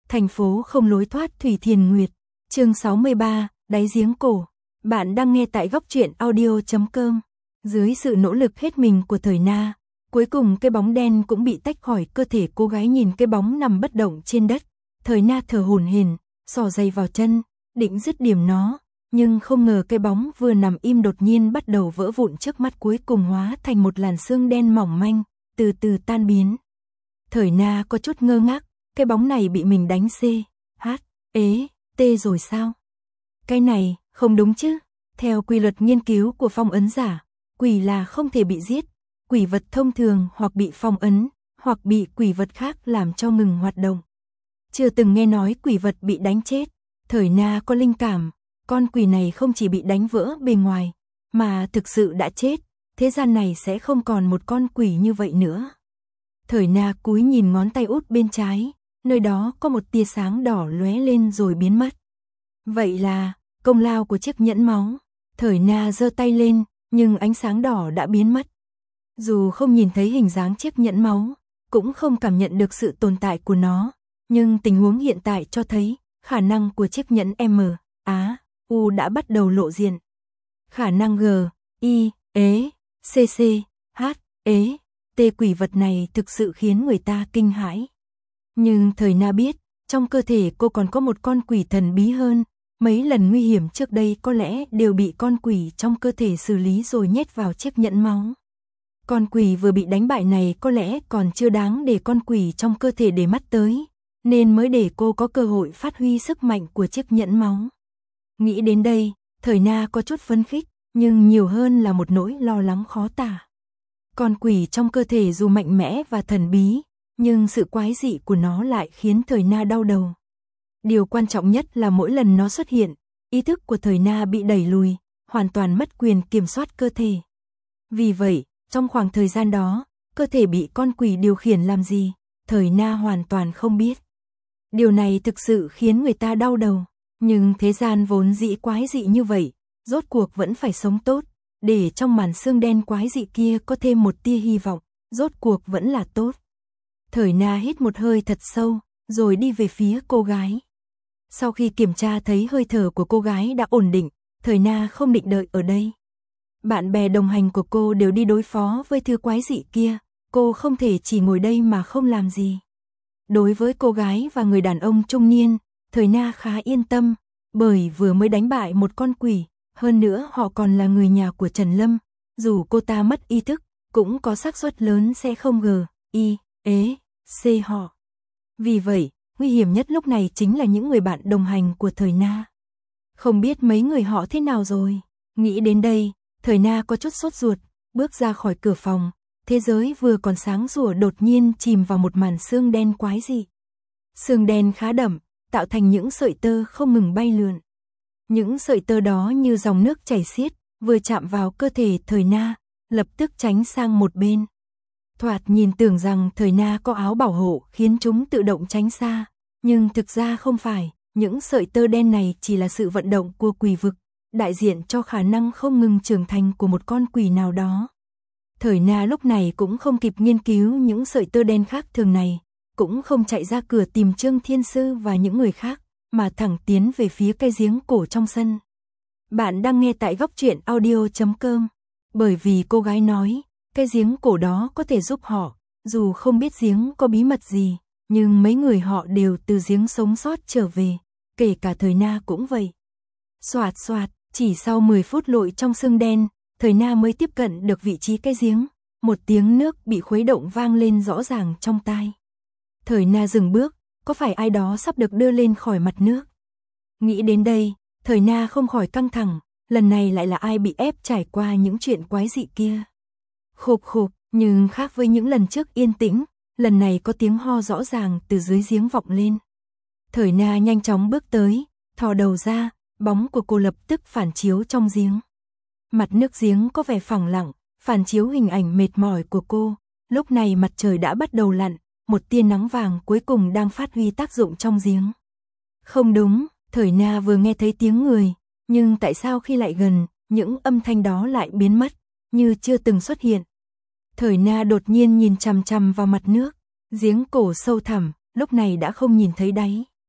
Thành phố không lối thoát Thủy Thiền Nguyệt. Chương 63, đáy giếng cổ. Bạn đang nghe tại góc truyện audio.com. Dưới sự nỗ lực hết mình của Thời Na, cuối cùng cái bóng đen cũng bị tách khỏi cơ thể cô gái. Nhìn cái bóng nằm bất động trên đất, Thời Na thở hổn hển, xỏ giày vào chân, định dứt điểm nó, nhưng không ngờ cái bóng vừa nằm im đột nhiên bắt đầu vỡ vụn trước mắt, cuối cùng hóa thành một làn sương đen mỏng manh, từ từ tan biến. Thời Na có chút ngơ ngác, cái bóng này bị mình đánh CHT rồi sao? Cái này, không đúng chứ? Theo quy luật nghiên cứu của phong ấn giả, quỷ là không thể bị giết, quỷ vật thông thường hoặc bị phong ấn, hoặc bị quỷ vật khác làm cho ngừng hoạt động. Chưa từng nghe nói quỷ vật bị đánh chết. Thời Na có linh cảm, con quỷ này không chỉ bị đánh vỡ bề ngoài, mà thực sự đã chết, thế gian này sẽ không còn một con quỷ như vậy nữa. Thời Na cúi nhìn ngón tay út bên trái, nơi đó có một tia sáng đỏ lóe lên rồi biến mất. Vậy là công lao của chiếc nhẫn máu. Thời Na giơ tay lên, nhưng ánh sáng đỏ đã biến mất. Dù không nhìn thấy hình dáng chiếc nhẫn máu, cũng không cảm nhận được sự tồn tại của nó, nhưng tình huống hiện tại cho thấy khả năng của chiếc nhẫn MAU đã bắt đầu lộ diện. Khả năng GIECCHT quỷ vật này thực sự khiến người ta kinh hãi. Nhưng Thời Na biết, trong cơ thể cô còn có một con quỷ thần bí hơn, mấy lần nguy hiểm trước đây có lẽ đều bị con quỷ trong cơ thể xử lý rồi nhét vào chiếc nhẫn máu. Con quỷ vừa bị đánh bại này có lẽ còn chưa đáng để con quỷ trong cơ thể để mắt tới, nên mới để cô có cơ hội phát huy sức mạnh của chiếc nhẫn máu. Nghĩ đến đây, Thời Na có chút phấn khích, nhưng nhiều hơn là một nỗi lo lắng khó tả. Con quỷ trong cơ thể dù mạnh mẽ và thần bí, nhưng sự quái dị của nó lại khiến Thời Na đau đầu. Điều quan trọng nhất là mỗi lần nó xuất hiện, ý thức của Thời Na bị đẩy lùi, hoàn toàn mất quyền kiểm soát cơ thể. Vì vậy, trong khoảng thời gian đó, cơ thể bị con quỷ điều khiển làm gì, Thời Na hoàn toàn không biết. Điều này thực sự khiến người ta đau đầu, nhưng thế gian vốn dĩ quái dị như vậy, rốt cuộc vẫn phải sống tốt, để trong màn sương đen quái dị kia có thêm một tia hy vọng, rốt cuộc vẫn là tốt. Thời Na hít một hơi thật sâu, rồi đi về phía cô gái. Sau khi kiểm tra thấy hơi thở của cô gái đã ổn định, Thời Na không định đợi ở đây. Bạn bè đồng hành của cô đều đi đối phó với thứ quái dị kia, cô không thể chỉ ngồi đây mà không làm gì. Đối với cô gái và người đàn ông trung niên, Thời Na khá yên tâm, bởi vừa mới đánh bại một con quỷ, hơn nữa họ còn là người nhà của Trần Lâm, dù cô ta mất ý thức, cũng có xác suất lớn sẽ không GIEC họ. Vì vậy, nguy hiểm nhất lúc này chính là những người bạn đồng hành của Thời Na. Không biết mấy người họ thế nào rồi. Nghĩ đến đây, Thời Na có chút sốt ruột, bước ra khỏi cửa phòng. Thế giới vừa còn sáng sủa đột nhiên chìm vào một màn sương đen quái dị. Sương đen khá đậm, tạo thành những sợi tơ không ngừng bay lượn. Những sợi tơ đó như dòng nước chảy xiết, vừa chạm vào cơ thể Thời Na, lập tức tránh sang một bên. Thoạt nhìn tưởng rằng Thời Na có áo bảo hộ khiến chúng tự động tránh xa, nhưng thực ra không phải, những sợi tơ đen này chỉ là sự vận động của quỷ vực, đại diện cho khả năng không ngừng trưởng thành của một con quỷ nào đó. Thời Na lúc này cũng không kịp nghiên cứu những sợi tơ đen khác thường này, cũng không chạy ra cửa tìm Trương Thiên Sư và những người khác, mà thẳng tiến về phía cái giếng cổ trong sân. Bạn đang nghe tại góc truyện audio.com, bởi vì cô gái nói, cái giếng cổ đó có thể giúp họ, dù không biết giếng có bí mật gì, nhưng mấy người họ đều từ giếng sống sót trở về, kể cả Thời Na cũng vậy. Xoạt xoạt, chỉ sau 10 phút lội trong sương đen, Thời Na mới tiếp cận được vị trí cái giếng, một tiếng nước bị khuấy động vang lên rõ ràng trong tai. Thời Na dừng bước, có phải ai đó sắp được đưa lên khỏi mặt nước? Nghĩ đến đây, Thời Na không khỏi căng thẳng, lần này lại là ai bị ép trải qua những chuyện quái dị kia. Khục khục, nhưng khác với những lần trước yên tĩnh, lần này có tiếng ho rõ ràng từ dưới giếng vọng lên. Thời Na nhanh chóng bước tới, thò đầu ra, bóng của cô lập tức phản chiếu trong giếng. Mặt nước giếng có vẻ phẳng lặng, phản chiếu hình ảnh mệt mỏi của cô. Lúc này mặt trời đã bắt đầu lặn, một tia nắng vàng cuối cùng đang phát huy tác dụng trong giếng. Không đúng, Thời Na vừa nghe thấy tiếng người, nhưng tại sao khi lại gần, những âm thanh đó lại biến mất, như chưa từng xuất hiện. Thời Na đột nhiên nhìn chằm chằm vào mặt nước, giếng cổ sâu thẳm, lúc này đã không nhìn thấy đáy.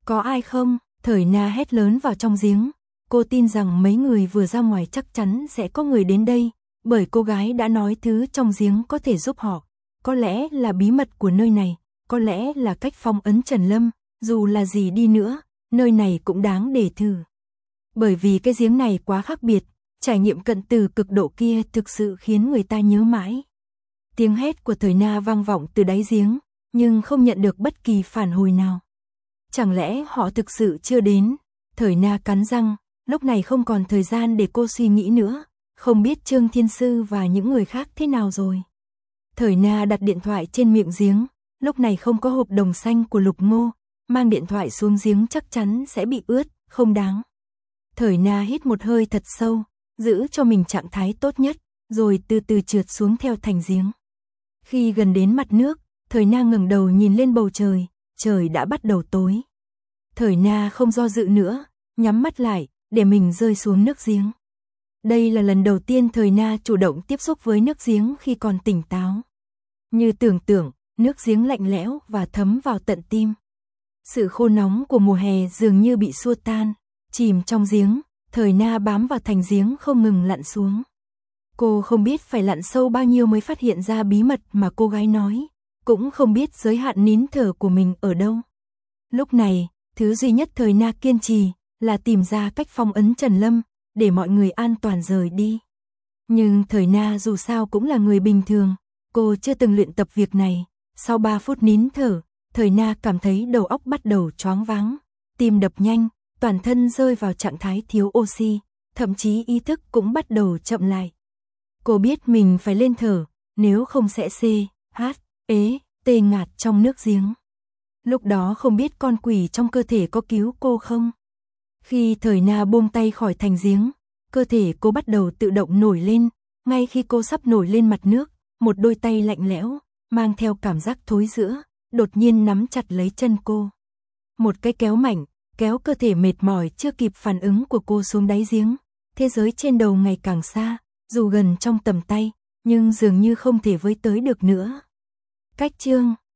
Có ai không? Thời Na hét lớn vào trong giếng. Cô tin rằng mấy người vừa ra ngoài chắc chắn sẽ có người đến đây, bởi cô gái đã nói thứ trong giếng có thể giúp họ. Có lẽ là bí mật của nơi này, có lẽ là cách phong ấn Trần Lâm, dù là gì đi nữa, nơi này cũng đáng để thử. Bởi vì cái giếng này quá khác biệt, trải nghiệm cận từ cực độ kia thực sự khiến người ta nhớ mãi. Tiếng hét của Thời Na vang vọng từ đáy giếng, nhưng không nhận được bất kỳ phản hồi nào. Chẳng lẽ họ thực sự chưa đến? Thời Na cắn răng, lúc này không còn thời gian để cô suy nghĩ nữa, không biết Trương Thiên Sư và những người khác thế nào rồi. Thời Na đặt điện thoại trên miệng giếng, lúc này không có hộp đồng xanh của Lục Ngô, mang điện thoại xuống giếng chắc chắn sẽ bị ướt, không đáng. Thời Na hít một hơi thật sâu, giữ cho mình trạng thái tốt nhất, rồi từ từ trượt xuống theo thành giếng. Khi gần đến mặt nước, Thời Na ngẩng đầu nhìn lên bầu trời, trời đã bắt đầu tối. Thời Na không do dự nữa, nhắm mắt lại, để mình rơi xuống nước giếng. Đây là lần đầu tiên Thời Na chủ động tiếp xúc với nước giếng khi còn tỉnh táo. Như tưởng tượng, nước giếng lạnh lẽo và thấm vào tận tim. Sự khô nóng của mùa hè dường như bị xua tan, chìm trong giếng, Thời Na bám vào thành giếng không ngừng lặn xuống. Cô không biết phải lặn sâu bao nhiêu mới phát hiện ra bí mật mà cô gái nói, cũng không biết giới hạn nín thở của mình ở đâu. Lúc này, thứ duy nhất Thời Na kiên trì là tìm ra cách phong ấn Trần Lâm, để mọi người an toàn rời đi. Nhưng Thời Na dù sao cũng là người bình thường, cô chưa từng luyện tập việc này. Sau 3 phút nín thở, Thời Na cảm thấy đầu óc bắt đầu choáng váng, tim đập nhanh, toàn thân rơi vào trạng thái thiếu oxy, thậm chí ý thức cũng bắt đầu chậm lại. Cô biết mình phải lên thở, nếu không sẽ tê ngạt trong nước giếng. Lúc đó không biết con quỷ trong cơ thể có cứu cô không? Khi Thời Na buông tay khỏi thành giếng, cơ thể cô bắt đầu tự động nổi lên, ngay khi cô sắp nổi lên mặt nước, một đôi tay lạnh lẽo, mang theo cảm giác thối rữa, đột nhiên nắm chặt lấy chân cô. Một cái kéo mạnh, kéo cơ thể mệt mỏi chưa kịp phản ứng của cô xuống đáy giếng. Thế giới trên đầu ngày càng xa, dù gần trong tầm tay, nhưng dường như không thể với tới được nữa. Cách chương